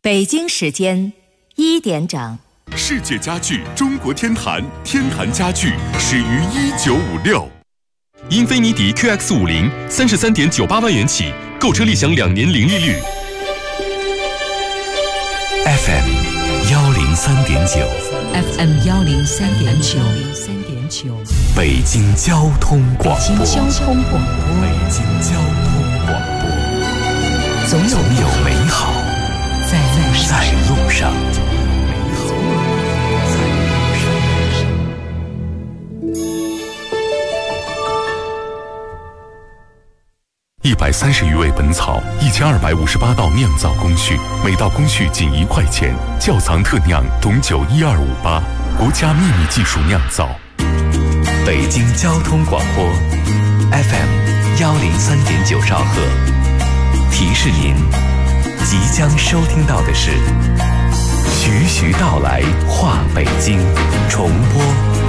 北京时间1点整。 世界家具中国天坛，天坛家具始于1956。英菲尼迪 QX50 33.98万元起，购车立享2年零利率。 FM 103.9 FM 103.9 北京交通广播。 北京交通广播， 北京交通广播，总有美好在路上。130余味本草，1258道酿造工序，每道工序仅1块钱。窖藏特酿董酒12588，国家秘密技术酿造。北京交通广播 FM 103.9兆赫，提示您，即将收听到的是徐徐道来话北京重播。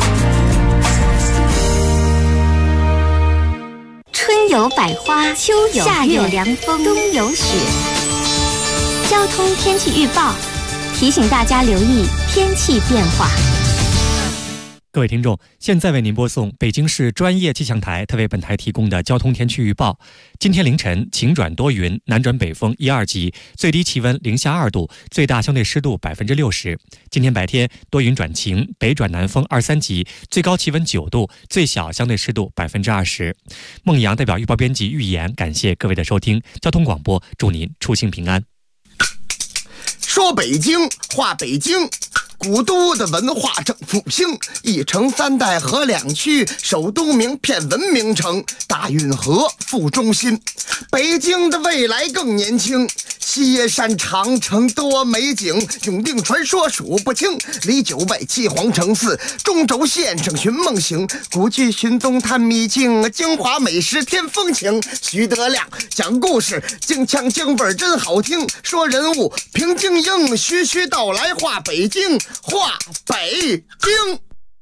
春有百花，秋有夏有凉风，冬有雪。交通天气预报提醒大家留意天气变化。 各位听众，现在为您播送北京市专业气象台特为本台提供的交通天气预报。今天凌晨晴转多云，南转北风1、2级，最低气温0下2度，最大相对湿度60%。今天白天多云转晴，北转南风2、3级，最高气温9度，最小相对湿度20%。孟阳代表预报编辑预言，感谢各位的收听。交通广播，祝您出行平安。 说北京话北京，古都的文化正复兴，一城3代合2区，首都名片文明城，大运河副中心。北京的未来更年轻，西耶山长城多美景，永定传说数不清，离九外七皇城寺，中轴线上寻梦行，古剧寻踪探秘境，京华美食添风情。徐德亮讲故事，京腔京味真好听，说人物平京英，徐徐道来话北京，话北京。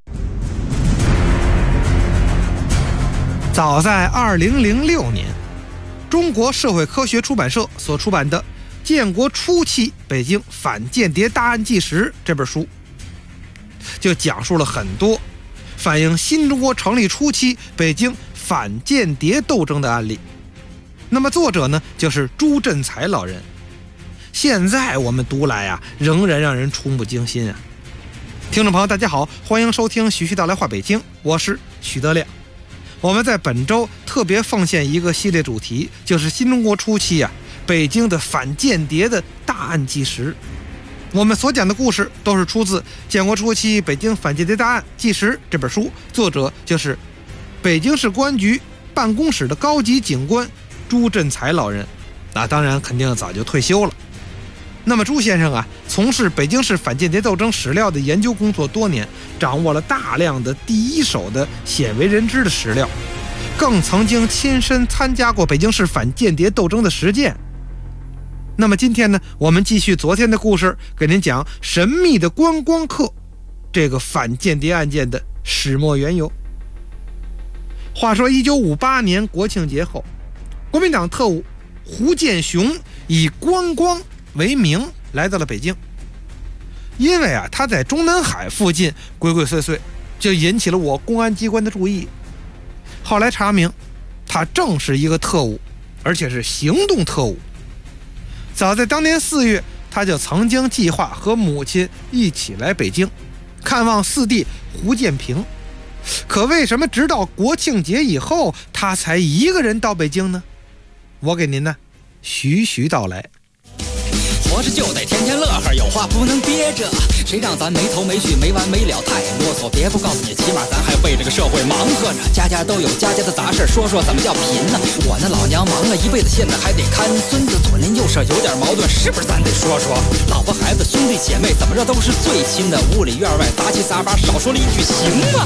早在2006年，中国社会科学出版社所出版的《建国初期北京反间谍大案纪实》这本书，就讲述了很多反映新中国成立初期北京反间谍斗争的案例。那么作者呢，就是朱振才老人。现在我们读来仍然让人触目惊心啊！听众朋友大家好，欢迎收听徐徐道来话北京，我是徐德亮。我们在本周特别奉献一个系列主题，就是新中国初期北京的反间谍的大案纪实。我们所讲的故事都是出自《建国初期北京反间谍大案纪实》这本书，作者就是北京市公安局办公室的高级警官朱振才老人。当然肯定早就退休了。那么朱先生从事北京市反间谍斗争史料的研究工作多年，掌握了大量的第一手的鲜为人知的史料，更曾经亲身参加过北京市反间谍斗争的实践。那么今天呢，我们继续昨天的故事，给您讲神秘的观光客这个反间谍案件的始末缘由。话说1958年国庆节后，国民党特务胡建雄以观光为名来到了北京。因为他在中南海附近鬼鬼祟祟，就引起了我公安机关的注意。后来查明，他正是一个特务，而且是行动特务。早在当年4月，他就曾经计划和母亲一起来北京看望四弟胡建平。可为什么直到国庆节以后，他才一个人到北京呢？我给您呢徐徐道来。 活着就得天天乐呵，有话不能憋着，谁让咱没头没绪没完没了，太啰嗦。别不告诉你，起码咱还为这个社会忙活着，家家都有家家的杂事，说说怎么叫贫呢？我那老娘忙了一辈子，现在还得看孙子，左邻右舍有点矛盾，是不是咱得说说？老婆孩子兄弟姐妹怎么着都是最亲的，屋里院外杂七杂八，少说了一句行吗？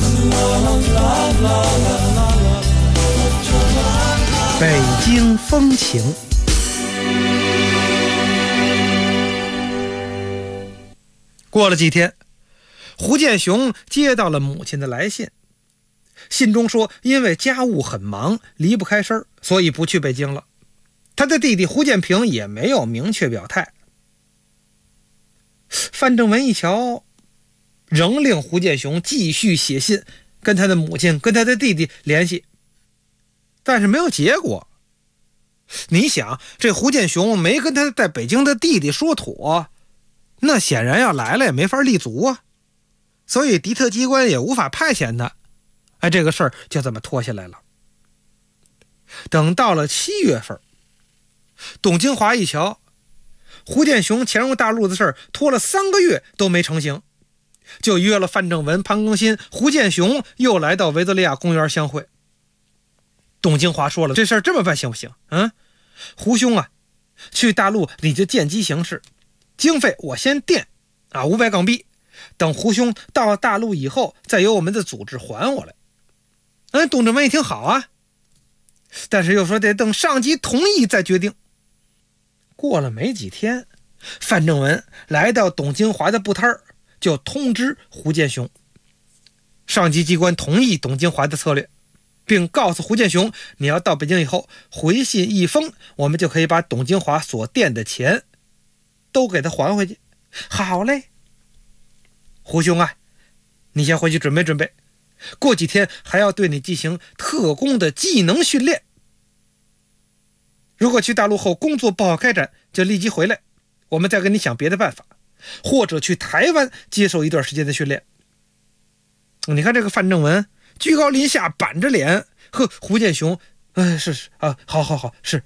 北京风情。过了几天，胡建雄接到了母亲的来信，信中说因为家务很忙，离不开身，所以不去北京了。他的弟弟胡建平也没有明确表态。 范正文一瞧，仍令胡建雄继续写信跟他的母亲跟他的弟弟联系，但是没有结果。你想，这胡建雄没跟他在北京的弟弟说妥，那显然要来了也没法立足啊，所以敌特机关也无法派遣他。这个事儿就这么拖下来了。等到了7月份，董京华一瞧，胡建雄潜入大陆的事儿拖了3个月都没成型，就约了范正文、潘庚新、胡建雄又来到维多利亚公园相会。董京华说了，这事儿这么办行不行？胡兄啊，去大陆你就见机行事，经费我先垫500港币，等胡兄到了大陆以后，再由我们的组织还我来。董正文一听好啊，但是又说得等上级同意再决定。过了没几天，范正文来到董京华的布摊儿，就通知胡建雄，上级机关同意董京华的策略，并告诉胡建雄，你要到北京以后回信一封，我们就可以把董京华所垫的钱都给他还回去。好嘞，胡兄啊，你先回去准备准备，过几天还要对你进行特工的技能训练。如果去大陆后工作不好开展，就立即回来，我们再跟你想别的办法，或者去台湾接受一段时间的训练。你看这个范正文居高临下，板着脸，胡建雄，是啊，好，是。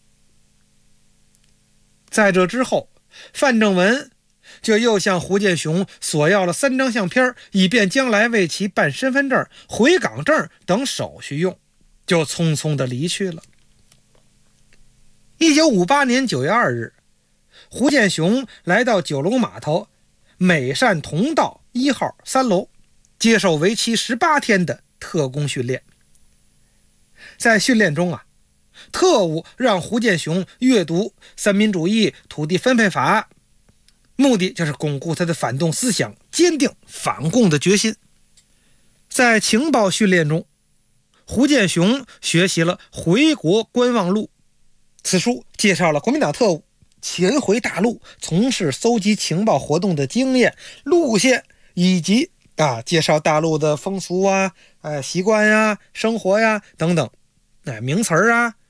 在这之后，范正文就又向胡建雄索要了3张相片，以便将来为其办身份证、回港证等手续用，就匆匆的离去了。1958年9月2日，胡建雄来到九龙码头美善同道1号3楼，接受为期18天的特工训练。在训练中特务让胡建雄阅读三民主义土地分配法，目的就是巩固他的反动思想，坚定反共的决心。在情报训练中，胡建雄学习了《回国观望录》，此书介绍了国民党特务潜回大陆从事搜集情报活动的经验、路线，以及介绍大陆的风俗习惯生活等等名词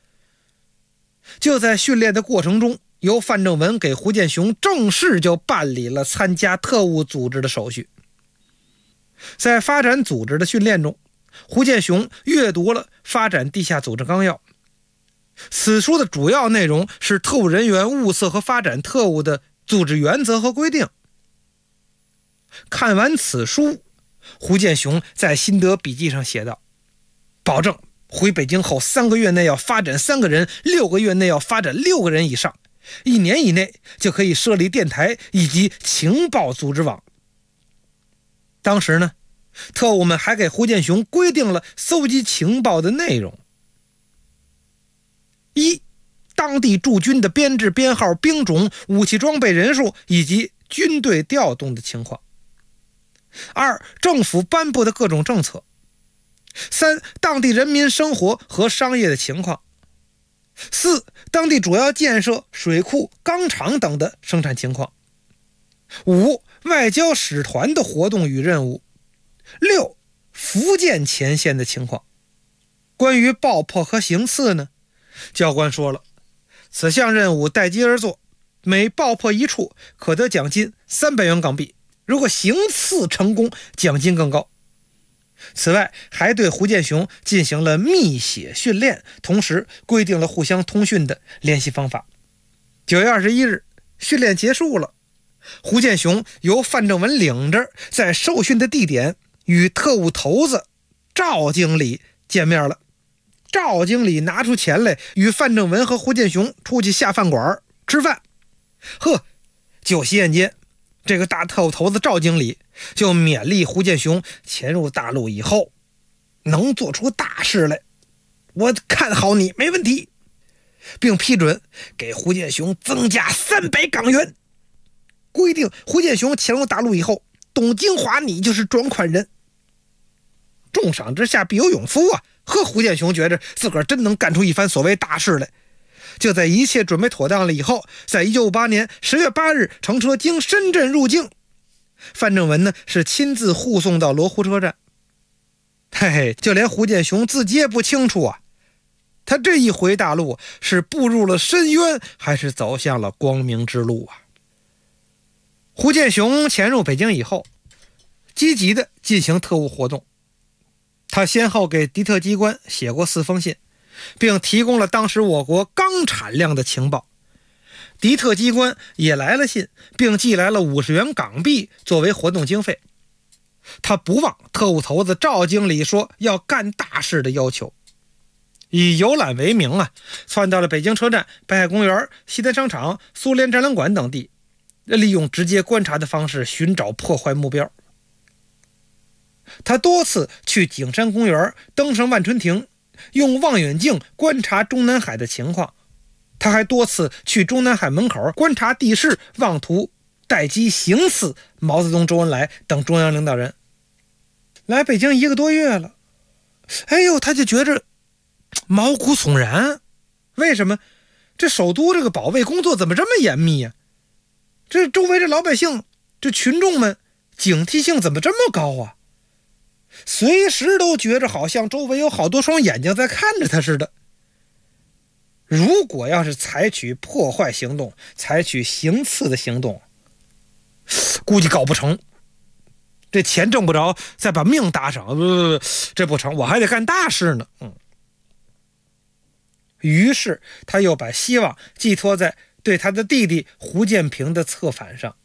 就在训练的过程中，由范正文给胡建雄正式就办理了参加特务组织的手续。在发展组织的训练中，胡建雄阅读了《发展地下组织纲要》，此书的主要内容是特务人员物色和发展特务的组织原则和规定。看完此书，胡建雄在心得笔记上写道，保证回北京后3个月内要发展3个人，6个月内要发展6个人以上，1年以内就可以设立电台以及情报组织网。当时呢，特务们还给胡建雄规定了搜集情报的内容：一、当地驻军的编制编号、兵种、武器装备人数以及军队调动的情况；二、政府颁布的各种政策；三、当地人民生活和商业的情况；四、当地主要建设、水库、钢厂等的生产情况；五、外交使团的活动与任务；六、福建前线的情况。关于爆破和行刺呢，教官说了，此项任务待机而作，每爆破一处可得奖金300元港币，如果行刺成功，奖金更高。此外，还对胡建雄进行了密写训练，同时规定了互相通讯的联系方法。9月21日，训练结束了，胡建雄由范正文领着，在受训的地点与特务头子赵经理见面了。赵经理拿出钱来，与范正文和胡建雄出去下饭馆吃饭。酒席宴间，这个大特务头子赵经理就勉励胡建雄潜入大陆以后能做出大事来，我看好你，没问题，并批准给胡建雄增加300港元，规定胡建雄潜入大陆以后，董京华你就是转款人。重赏之下必有勇夫胡建雄觉着自个儿真能干出一番所谓大事来， 就在一切准备妥当了以后，在1958年10月8日乘车经深圳入境。范正文呢是亲自护送到罗湖车站。嘿嘿，就连胡建雄自己也不清楚啊，他这一回大陆是步入了深渊，还是走向了光明之路啊？胡建雄潜入北京以后，积极地进行特务活动。他先后给敌特机关写过4封信，并提供了当时我国钢产量的情报。敌特机关也来了信，并寄来了50元港币作为活动经费。他不忘特务头子赵经理说要干大事的要求，以游览为名啊，窜到了北京车站、北海公园、西单商场、苏联展览馆等地，利用直接观察的方式寻找破坏目标。他多次去景山公园、登上万春亭，用望远镜观察中南海的情况。他还多次去中南海门口观察地势，妄图待机行刺毛泽东、周恩来等中央领导人。来北京1个多月了，哎呦，他就觉着毛骨悚然。为什么？这首都这个保卫工作怎么这么严密啊？这周围这老百姓、这群众们警惕性怎么这么高啊？随时都觉着好像周围有好多双眼睛在看着他似的。如果要是采取破坏行动，采取行刺的行动，估计搞不成。这钱挣不着，再把命搭上，这不成，我还得干大事呢。于是他又把希望寄托在对他的弟弟胡建平的策反上。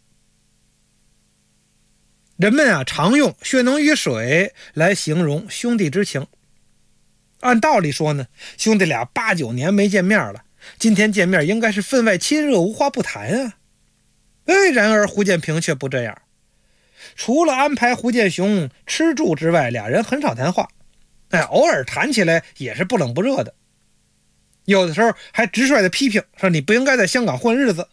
人们啊，常用血浓于水来形容兄弟之情。按道理说呢，兄弟俩8、9年没见面了，今天见面应该是分外亲热，无话不谈啊。然而胡建平却不这样。除了安排胡建雄吃住之外，俩人很少谈话。偶尔谈起来也是不冷不热的，有的时候还直率的批评说你不应该在香港混日子。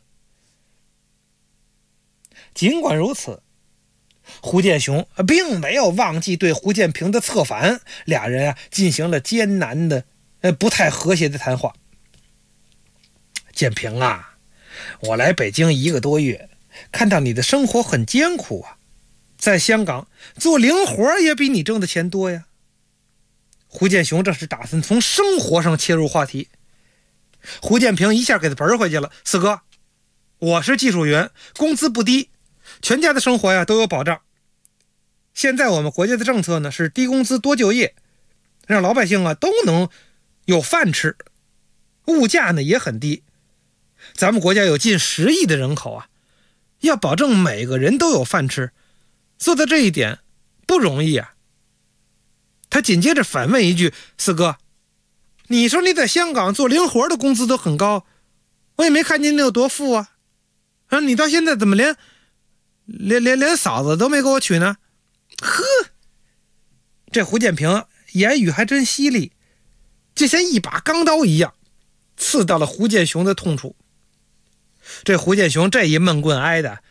尽管如此，胡建雄并没有忘记对胡建平的策反，俩人进行了艰难的、不太和谐的谈话。建平啊，我来北京1个多月，看到你的生活很艰苦啊，在香港做零活也比你挣的钱多呀。胡建雄这是打算从生活上切入话题。胡建平一下给他盆回去了，四哥，我是技术员，工资不低，全家的生活都有保障。现在我们国家的政策呢是低工资多就业，让老百姓都能有饭吃，物价呢也很低。咱们国家有近10亿的人口要保证每个人都有饭吃，做到这一点不容易啊。他紧接着反问一句，四哥，你说你在香港做零活的工资都很高，我也没看见你有多富啊，你到现在怎么连嫂子都没给我娶呢？呵，这胡建平言语还真犀利，就像一把钢刀一样刺到了胡建雄的痛处。这胡建雄这一闷棍挨的，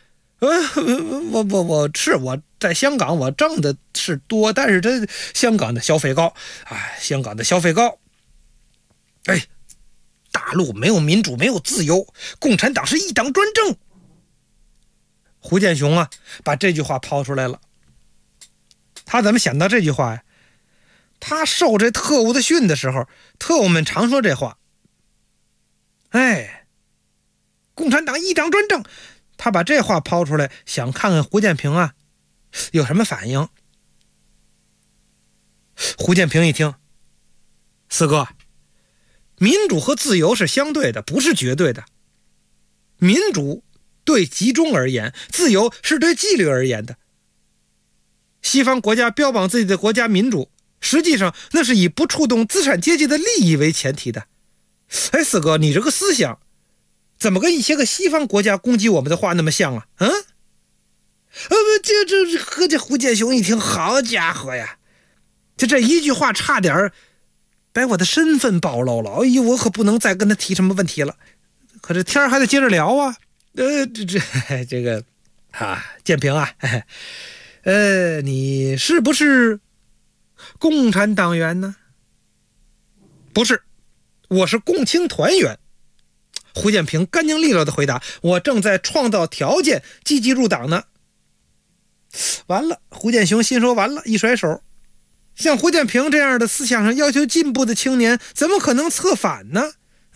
我在香港我挣的是多，但是这香港的消费高，香港的消费高，大陆没有民主，没有自由，共产党是一党专政。胡建雄把这句话抛出来了。他怎么想到这句话呀？他受这特务的训的时候，特务们常说这话，共产党一党专政。他把这话抛出来，想看看胡建平有什么反应。胡建平一听，四哥，民主和自由是相对的，不是绝对的。民主对集中而言，自由是对纪律而言的。西方国家标榜自己的国家民主，实际上那是以不触动资产阶级的利益为前提的。四哥，你这个思想怎么跟一些个西方国家攻击我们的话那么像啊？这胡建雄一听，好家伙呀，这一句话差点把我的身份暴露了。我可不能再跟他提什么问题了。可这天还得接着聊啊。这个建平你是不是共产党员呢？不是，我是共青团员。 胡建平干净利落的回答：我正在创造条件积极入党呢。完了，胡建雄心说完了，一甩手，像胡建平这样的思想上要求进步的青年怎么可能策反呢？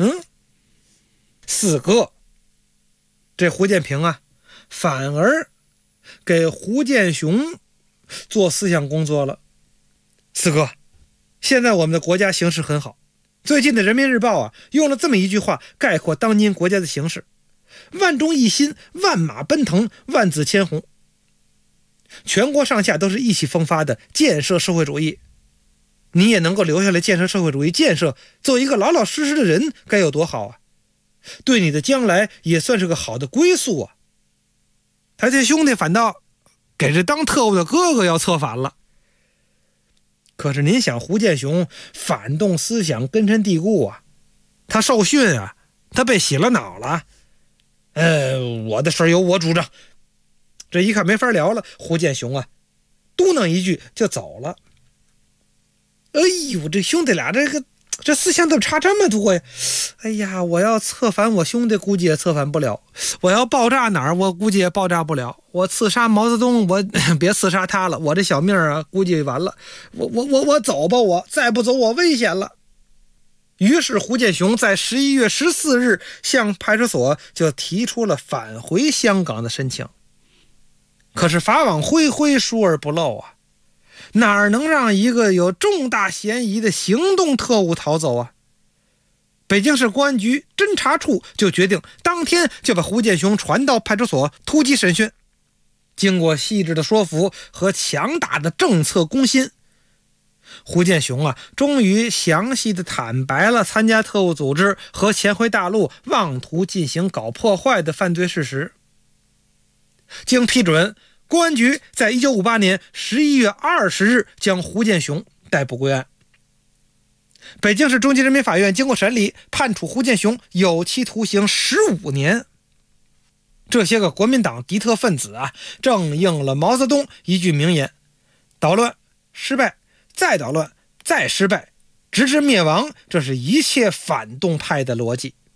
四哥，这胡建平啊反而给胡建雄做思想工作了。四哥，现在我们的国家形势很好，最近的人民日报啊用了这么一句话概括当今国家的形势：万众一心，万马奔腾，万紫千红。全国上下都是意气风发的建设社会主义，你也能够留下来建设社会主义，建设做一个老老实实的人，该有多好啊！对你的将来也算是个好的归宿啊。他这兄弟反倒给这当特务的哥哥要策反了。可是您想，胡建雄反动思想根深蒂固啊，他受训啊，他被洗了脑了。我的事由我主张。这一看没法聊了，胡建雄啊嘟囔一句就走了。哎呦，这兄弟俩这思想怎么差这么多呀？哎呀，我要策反我兄弟估计也策反不了，我要爆炸哪儿我估计也爆炸不了，我刺杀毛泽东我别刺杀他了，我这小命啊估计完了，我走吧，我再不走我危险了。于是胡建雄在11月14日向派出所就提出了返回香港的申请。可是法网恢恢，疏而不漏啊，哪能让一个有重大嫌疑的行动特务逃走啊？北京市公安局侦查处就决定当天就把胡建雄传到派出所突击审讯。经过细致的说服和强大的政策攻心，胡建雄啊终于详细的坦白了参加特务组织和潜回大陆妄图进行搞破坏的犯罪事实。经批准，公安局在1958年11月20日将胡建雄逮捕归案。北京市中级人民法院经过审理，判处胡建雄有期徒刑15年。这些个国民党敌特分子啊，正应了毛泽东一句名言：捣乱、失败、再捣乱、再失败，直至灭亡，这是一切反动派的逻辑。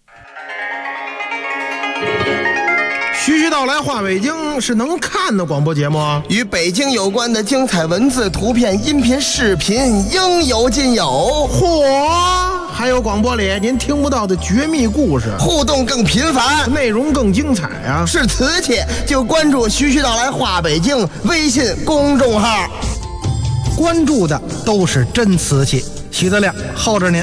徐徐道来话北京是能看的广播节目， 与北京有关的精彩文字、图片、音频、视频应有尽有。 嚯，还有广播里您听不到的绝密故事， 互动更频繁， 内容更精彩啊！ 是瓷器就关注徐徐道来话北京微信公众号， 关注的都是真瓷器。徐德亮候着您。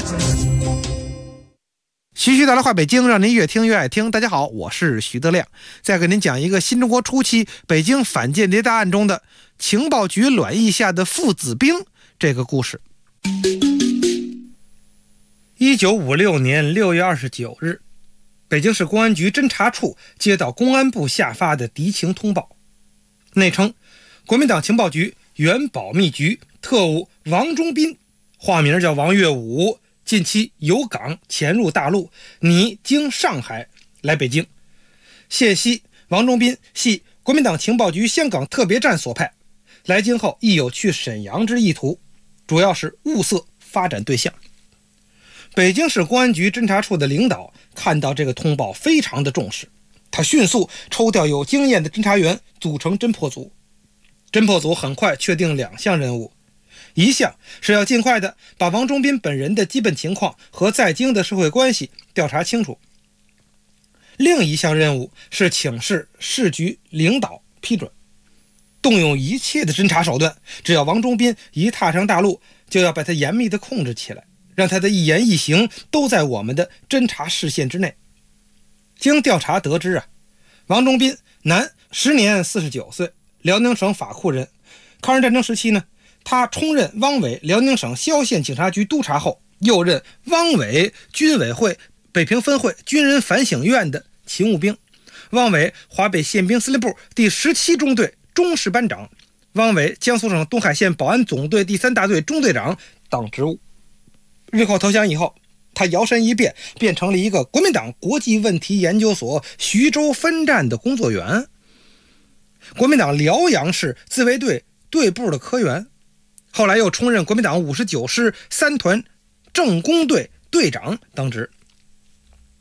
徐徐道来话北京，让您越听越爱听。大家好，我是徐德亮，再给您讲一个新中国初期北京反间谍大案中的情报局卵意下的父子兵这个故事。1956年6月29日，北京市公安局侦查处接到公安部下发的敌情通报，内称国民党情报局原保密局特务王忠斌，化名叫王岳武，近期由港潜入大陆，拟经上海来北京。现悉王忠斌系国民党情报局香港特别站所派，来京后亦有去沈阳之意图，主要是物色发展对象。北京市公安局侦查处的领导看到这个通报非常的重视，他迅速抽调有经验的侦查员组成侦破组。侦破组很快确定2项任务，一项是要尽快的把王忠斌本人的基本情况和在京的社会关系调查清楚，另一项任务是请示市局领导批准，动用一切的侦查手段，只要王忠斌一踏上大陆，就要把他严密的控制起来，让他的一言一行都在我们的侦查视线之内。经调查得知啊，王忠斌男，时年49岁，辽宁省法库人。抗日战争时期呢，他充任汪伪辽宁省萧县警察局督察后，又任汪伪军委会北平分会军人反省院的勤务兵，汪伪华北宪兵司令部第17中队中士班长，汪伪江苏省东海县保安总队第3大队中队长等职务。日寇投降以后，他摇身一变，变成了一个国民党国际问题研究所徐州分站的工作员，国民党辽阳市自卫队队部的科员，后来又充任国民党59师3团政工队队长当职。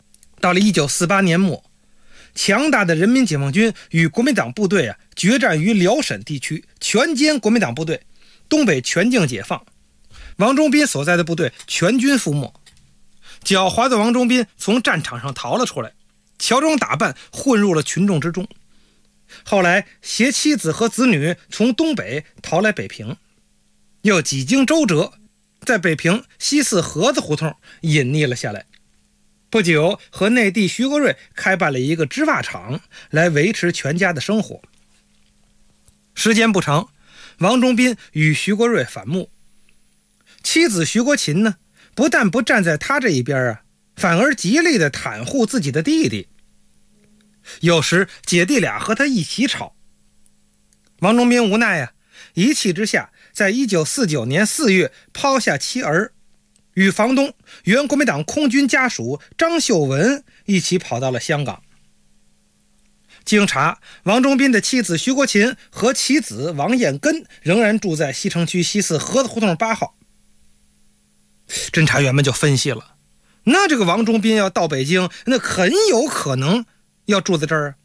到了1948年末，强大的人民解放军与国民党部队决战于辽沈地区，全歼国民党部队，东北全境解放，王忠斌所在的部队全军覆没。狡猾的王忠斌从战场上逃了出来，乔装打扮混入了群众之中，后来携妻子和子女从东北逃来北平，又几经周折，在北平西四河子胡同隐匿了下来。不久和内地徐国瑞开办了一个织袜厂，来维持全家的生活。时间不长，王忠斌与徐国瑞反目，妻子徐国勤呢，不但不站在他这一边反而极力的袒护自己的弟弟。有时姐弟俩和他一起吵，王忠斌无奈一气之下，在1949年4月抛下妻儿，与房东原国民党空军家属张秀文一起跑到了香港。经查，王忠斌的妻子徐国勤和其子王彦根仍然住在西城区西四河子胡同8号。侦查员们就分析了，那这个王忠斌要到北京，那很有可能要住在这儿。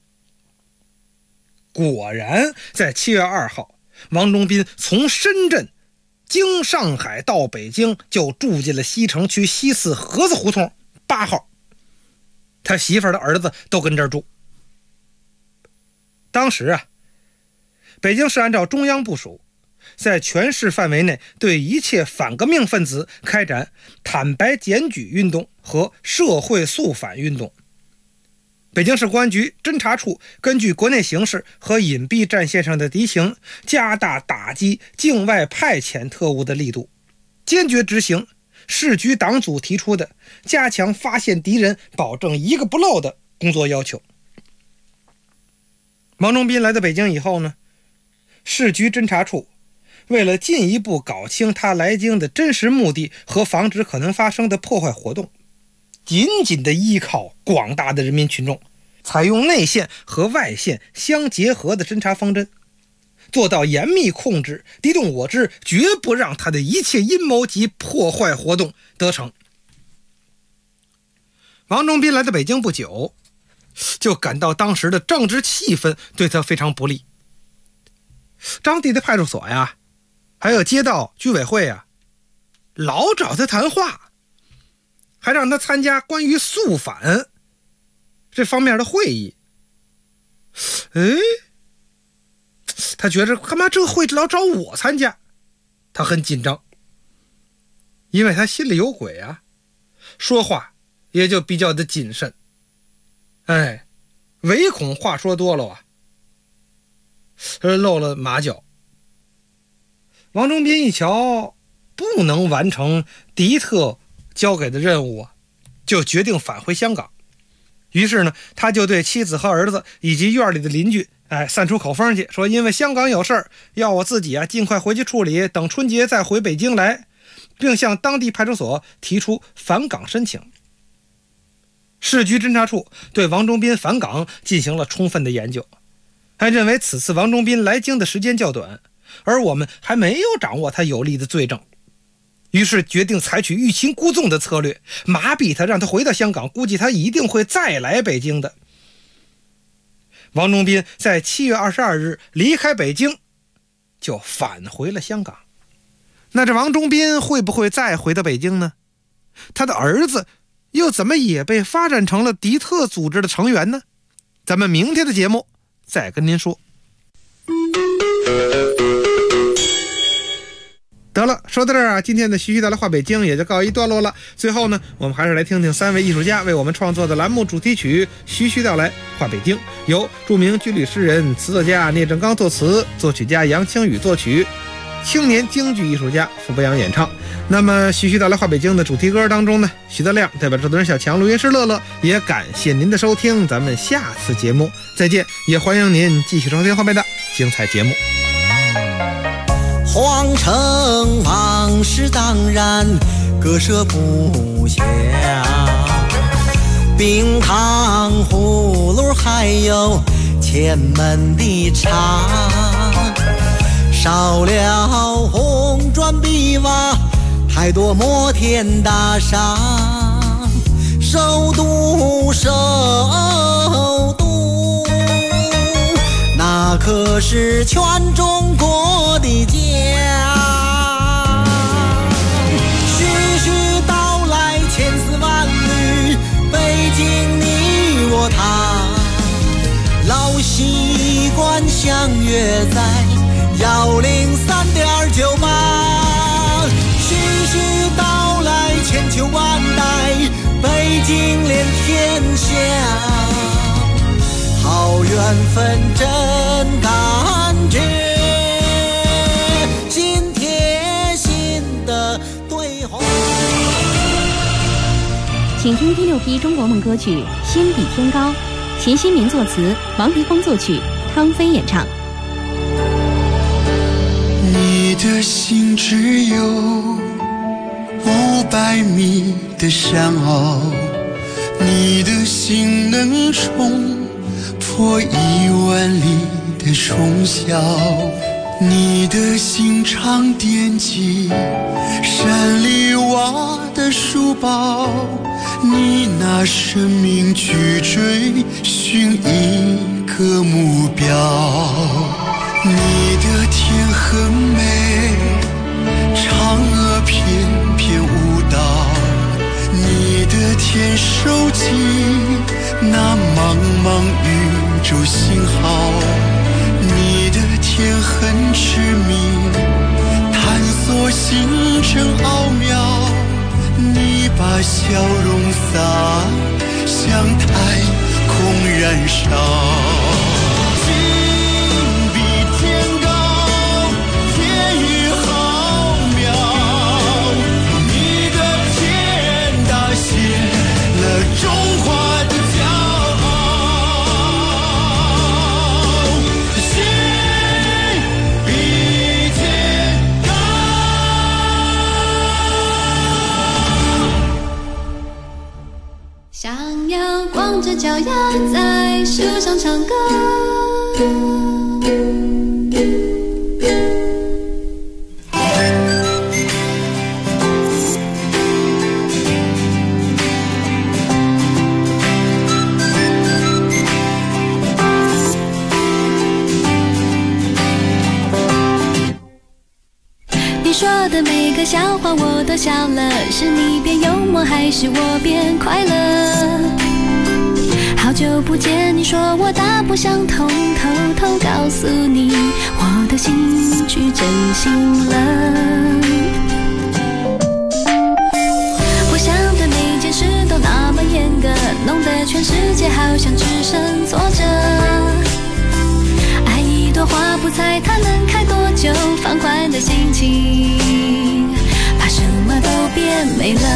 果然在7月2号，王忠斌从深圳经上海到北京，就住进了西城区西四河子胡同8号，他媳妇儿的儿子都跟这儿住。当时北京市按照中央部署，在全市范围内对一切反革命分子开展坦白检举运动和社会肃反运动。北京市公安局侦查处根据国内形势和隐蔽战线上的敌情，加大打击境外派遣特务的力度，坚决执行市局党组提出的加强发现敌人、保证一个不漏的工作要求。王忠斌来到北京以后呢，市局侦查处为了进一步搞清他来京的真实目的和防止可能发生的破坏活动，紧紧地依靠广大的人民群众，采用内线和外线相结合的侦查方针，做到严密控制，敌动我知，绝不让他的一切阴谋及破坏活动得逞。王忠斌来到北京不久，就感到当时的政治气氛对他非常不利。当地的派出所还有街道居委会老找他谈话，还让他参加关于肃反这方面的会议。他觉着干嘛这个会老找我参加，他很紧张，因为他心里有鬼说话也就比较的谨慎。唯恐话说多了露了马脚。王忠斌一瞧不能完成敌特交给的任务就决定返回香港。于是呢，他就对妻子和儿子以及院里的邻居散出口风去，说因为香港有事儿，要我自己尽快回去处理，等春节再回北京来，并向当地派出所提出返港申请。市局侦查处对王忠斌返港进行了充分的研究，还认为此次王忠斌来京的时间较短，而我们还没有掌握他有力的罪证，于是决定采取欲擒故纵的策略，麻痹他，让他回到香港，估计他一定会再来北京的。王忠斌在7月22日离开北京，就返回了香港。那这王忠斌会不会再回到北京呢？他的儿子又怎么也被发展成了敌特组织的成员呢？咱们明天的节目再跟您说。得了，说到这儿今天的徐徐道来话北京也就告一段落了。最后呢，我们还是来听听3位艺术家为我们创作的栏目主题曲《徐徐道来话北京》，由著名军旅诗人、词作家聂正刚作词，作曲家杨清宇作曲，青年京剧艺术家傅博洋演唱。那么徐徐道来话北京的主题歌当中呢，徐德亮代表制作人小强，录音师乐乐，也感谢您的收听，咱们下次节目再见，也欢迎您继续收听后面的精彩节目。 皇城往事当然割舍不下，冰糖葫芦还有前门的茶，少了红砖碧瓦，太多摩天大厦， 首都，首都，那可是全中国的家。徐徐道来千丝万缕，北京你我他，老习惯相约在103.98。徐徐道来千秋万代，北京连天下，好缘分真感觉，心贴心的对话。 请听第6批中国梦歌曲《心比天高》，秦新民作词，王迪峰作曲，康飞演唱。 你的心只有500米的山坳，你的心能冲破1万里的冲霄，你的心常惦记山里挖的书包，你拿生命去追寻一个目标。你的天很美，嫦娥翩翩舞蹈，你的天收集那茫茫宇宙信号，你的天很痴迷，探索星辰奥妙，你把笑容洒向太空燃烧。中华的骄傲，心比天高。 想要光着脚丫在树上唱歌，说的每个笑话我都笑了，是你变幽默还是我变快乐？好久不见，你说我大不相同，偷偷告诉你我的心去真心了。我想对每件事都那么严格，弄得全世界好像只剩坐着。爱一朵花不猜它能开多久，放宽的心情把什么都变美了。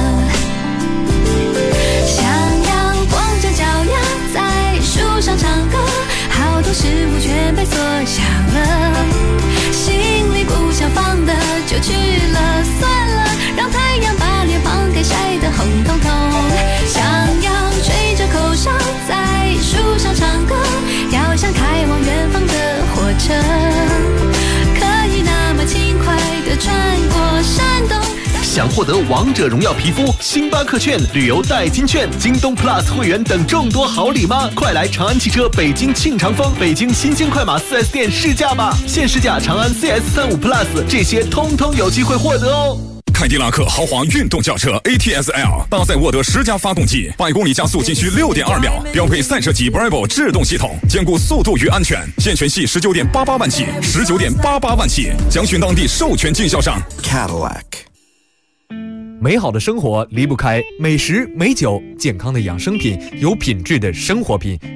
想要光着脚丫在树上唱歌，好多事物全被缩小了，心里不想放的就去了，算了，让太阳把脸庞给晒得红彤彤。想要吹着口哨在树上唱歌，要像开往远方的火车，可以那么轻快地穿过山洞。 想获得王者荣耀皮肤、星巴克券、旅游代金券、京东 Plus 会员等众多好礼吗？快来长安汽车北京庆长丰、北京新兴快马 4S 店试驾吧！现试驾长安 CS35 Plus， 这些通通有机会获得哦。 凯迪拉克豪华运动轿车 ATS-L 搭载沃德10加发动机，100公里加速仅需6.2秒，标配赛车级 Bravo 制动系统，兼顾速度与安全。现全系19.88万起，19.88万起，将寻当地授权经销商 Cadillac。美好的生活离不开美食、美酒、健康的养生品、有品质的生活品。